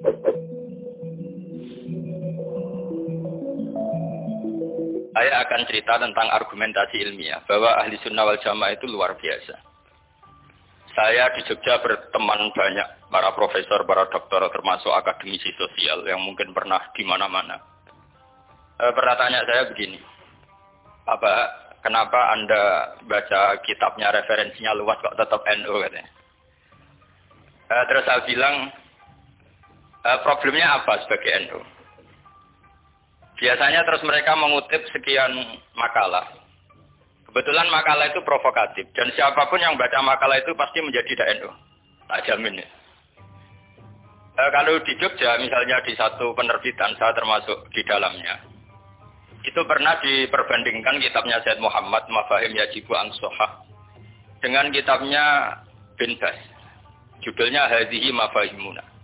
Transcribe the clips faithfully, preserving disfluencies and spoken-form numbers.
Saya akan cerita tentang argumentasi ilmiah bahwa ahli sunnah wal jamaah itu luar biasa. Saya di Jogja berteman banyak para profesor, para doktor, termasuk akademisi sosial yang mungkin pernah di mana-mana. E, pertanyaan saya begini, apa, kenapa Anda baca kitabnya referensinya luas kok tetap N U katanya? E, terus saya bilang, e, problemnya apa sebagai N U? Biasanya terus mereka mengutip sekian makalah. Kebetulan makalah itu provokatif. Dan siapapun yang baca makalah itu pasti menjadi N U. Tak jamin ya. E, kalau di Jogja misalnya di satu penerbitan, saya termasuk di dalamnya. Itu pernah diperbandingkan kitabnya Said Muhammad, Mafahim Yajibu Ang-Sohah. Dengan kitabnya Bin Bas. Judulnya Hadhihi Mafahimuna.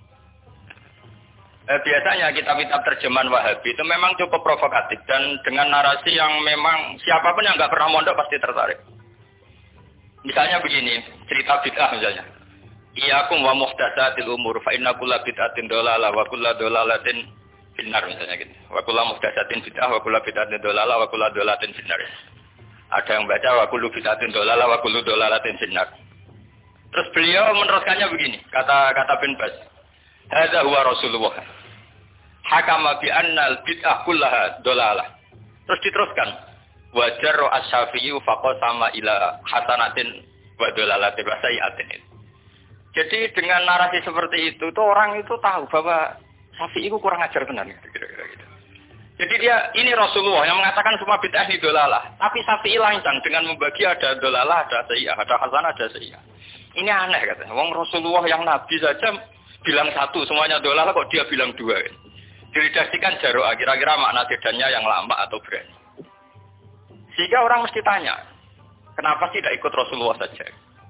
Eh, biasanya kitab-kitab terjemahan Wahabi itu memang cukup provokatif dan dengan narasi yang memang siapapun yang nggak pernah mondok pasti tertarik. Misalnya begini, cerita bid'ah misalnya. Iyakum wa muhdatsatil umur fa inna kulla bid'atin dhalalah wa kulla dhalalatin finnar misalnya gitu. Wa kulla muhdatsatin bid'ah wa kulla bid'atin dhalalah wa kulla dhalalatin finnar. Ada yang baca wa kullu bid'atin dhalalah wa kullu dhalalatin finnar. Terus beliau meneruskannya begini, kata kata Bin Bas. Hadza huwa Rasulullah. Hakama bi annal bid'ah kullaha dolalah. Terus diteruskan. Wajar as-Syafi'i faqasama ila hasanatin wa dolalatin wa sayyi'atin. Jadi dengan narasi seperti itu tuh orang itu tahu bahwa Syafi'i itu kurang ajar benar kira-kira gitu. Jadi dia ini Rasulullah yang mengatakan semua bid'ah ini dolalah. Tapi Syafi'i lancang dengan membagi ada dolalah, ada sayyi'ah, ada hasanah, ada sayyi'ah. Ini aneh katanya. Wong Rasulullah yang nabi saja bilang satu, semuanya dolar kok dia bilang dua. Diredaksikan jaro'ah, kira-kira makna bedanya yang lama atau berani. Sehingga orang mesti tanya, kenapa sih tidak ikut Rasulullah saja?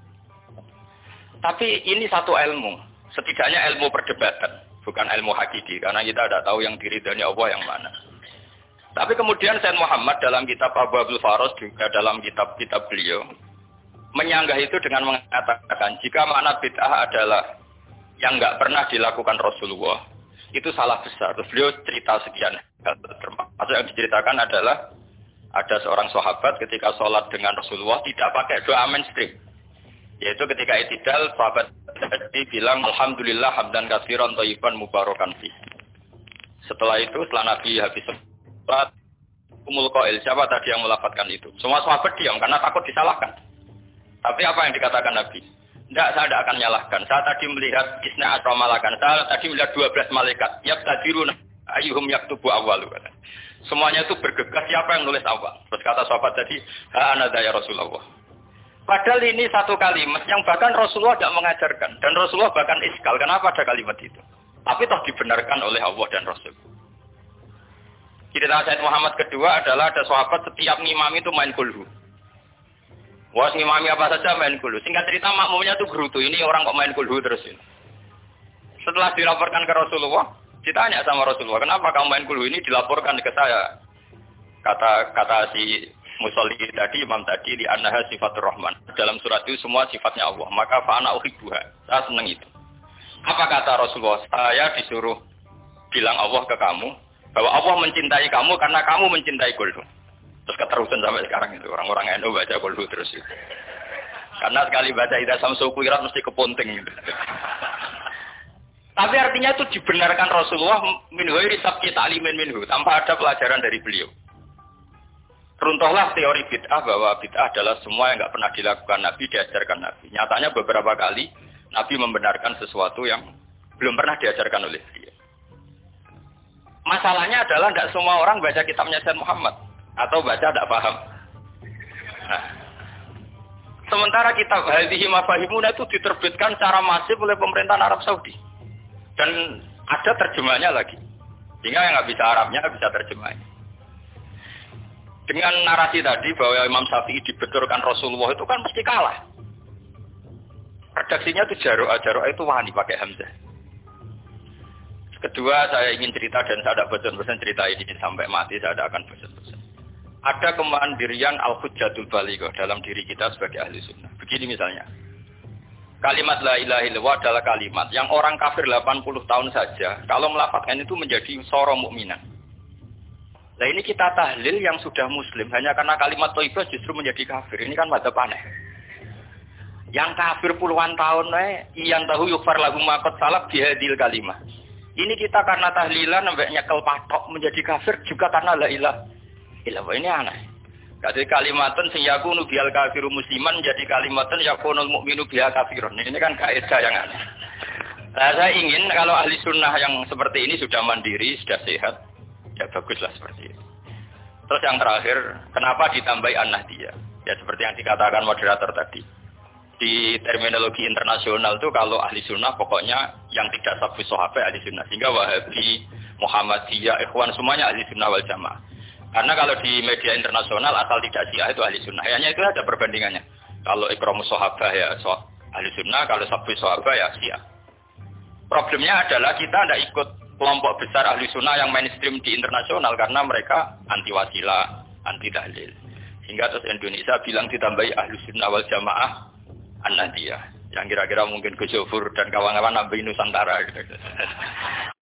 Tapi ini satu ilmu, setidaknya ilmu perdebatan, bukan ilmu hakiki, karena kita tidak tahu yang diridhani Allah yang mana. Tapi kemudian Said Muhammad dalam kitab Abu Abdul Faros, juga dalam kitab-kitab beliau, menyanggah itu dengan mengatakan, jika makna bid'ah adalah yang nggak pernah dilakukan Rasulullah, itu salah besar. Terus beliau cerita sekian. Termasuk yang diceritakan adalah ada seorang sahabat ketika sholat dengan Rasulullah tidak pakai doa mainstream. Yaitu ketika itidal, sahabat tadi bilang, Alhamdulillah hamdan katsiran thayyiban mubarakan fi. Setelah itu, setelah Nabi habis sholat, umul qail, siapa tadi yang melafadzkan itu? Semua sahabat diam karena takut disalahkan. Tapi apa yang dikatakan Nabi? Tidak, saya tidak akan nyalahkan. Saya tadi melihat isna asra malakan. Saya tadi melihat dua belas malaikat. Yabtadirun ayyuhum yaktubu awwalu. Semuanya itu bergegas siapa yang nulis awal. Terus kata sahabat tadi, ha ana ya Rasulullah. Padahal ini satu kalimat yang bahkan Rasulullah tidak mengajarkan. Dan Rasulullah bahkan iskal. Kenapa ada kalimat itu? Tapi toh dibenarkan oleh Allah dan Rasul. Cerita Said Muhammad kedua adalah ada sahabat setiap ngimami itu main kulhu. Wah, ngimami apa saja main kulhu. Singkat cerita makmumnya tuh gerutu. Ini orang kok main kulhu terus ini. Setelah dilaporkan ke Rasulullah, ditanya sama Rasulullah, kenapa kamu main kulhu ini? Dilaporkan ke saya. Kata kata si musolli tadi, imam tadi, di annaha sifatur rahman. Dalam surat itu semua sifatnya Allah. Maka fa'ana uhibbuha. Saya senang itu. Apa kata Rasulullah? Saya disuruh bilang Allah ke kamu, bahwa Allah mencintai kamu karena kamu mencintai kulhu. Terus keterusan sampai sekarang itu. Orang-orang N U baca kulhu terus itu. Karena sekali baca Idza Samsu Kuwirat mesti kepunting gitu. Tapi artinya itu dibenarkan Rasulullah min ghairi sabqi ta'limin minhu, tanpa ada pelajaran dari beliau. Runtuhlah teori bid'ah bahwa bid'ah adalah semua yang enggak pernah dilakukan Nabi, diajarkan Nabi. Nyatanya beberapa kali Nabi membenarkan sesuatu yang belum pernah diajarkan oleh beliau. Masalahnya adalah tidak semua orang baca kitabnya Said Muhammad. Atau baca tidak paham. Nah, sementara kitab Hadhihi Mafahimuna itu diterbitkan secara masif oleh pemerintahan Arab Saudi. Dan ada terjemahnya lagi. Sehingga yang nggak bisa Arabnya nggak bisa terjemahnya. Dengan narasi tadi bahwa Imam Syafi'i dibenturkan Rasulullah itu kan mesti kalah. Redaksinya itu jaro'ah, jaro'ah itu wani pakai hamzah. Kedua, saya ingin cerita dan saya tidak bosan-bosan cerita ini sampai mati, saya tidak akan bosan-bosan. Ada kemandirian al-hujjatul balighah dalam diri kita sebagai ahli sunnah. Begini misalnya. Kalimat la ilaha illallah adalah kalimat yang orang kafir delapan puluh tahun saja kalau melafadzkan itu menjadi soro mukminan. Nah ini kita tahlil yang sudah muslim hanya karena kalimat thayyibah justru menjadi kafir. Ini kan madzhab aneh. Yang kafir puluhan tahun eh yang tahu yukfar lagu makot salaf bihadil kalimah. Ini kita karena tahlilan sampai nyekel patok menjadi kafir juga karena la ilaha illallah. Ini aneh. Jadi kalimatun sing yakunu bial kafiru musliman jadi kalimatun yakunul mukminu biha kafirun. Ini kan kaidah yang aneh. Nah, saya ingin kalau ahli sunnah yang seperti ini sudah mandiri, sudah sehat, ya baguslah seperti itu. Terus yang terakhir, kenapa ditambahi an-nahdiyah? Ya seperti yang dikatakan moderator tadi. Di terminologi internasional itu kalau ahli sunnah pokoknya yang tidak sabu sahabat ahli sunnah. Sehingga Wahabi, Muhammadiyah, Ikhwan semuanya ahli sunnah wal jamaah. Karena kalau di media internasional asal tidak Syiah itu ahli sunnah. Hanya itu ada perbandingannya. Kalau ikramus sahabah ya so, ahli sunnah, kalau sabu sahabah ya Syiah. Problemnya adalah kita tidak ikut kelompok besar ahli sunnah yang mainstream di internasional karena mereka anti wasilah, anti tahlil. Sehingga terus Indonesia bilang ditambahi ahli sunnah wal jamaah an-nahdiyah. Yang kira-kira mungkin Gus Yofur dan kawan-kawan nambahin Nusantara gitu.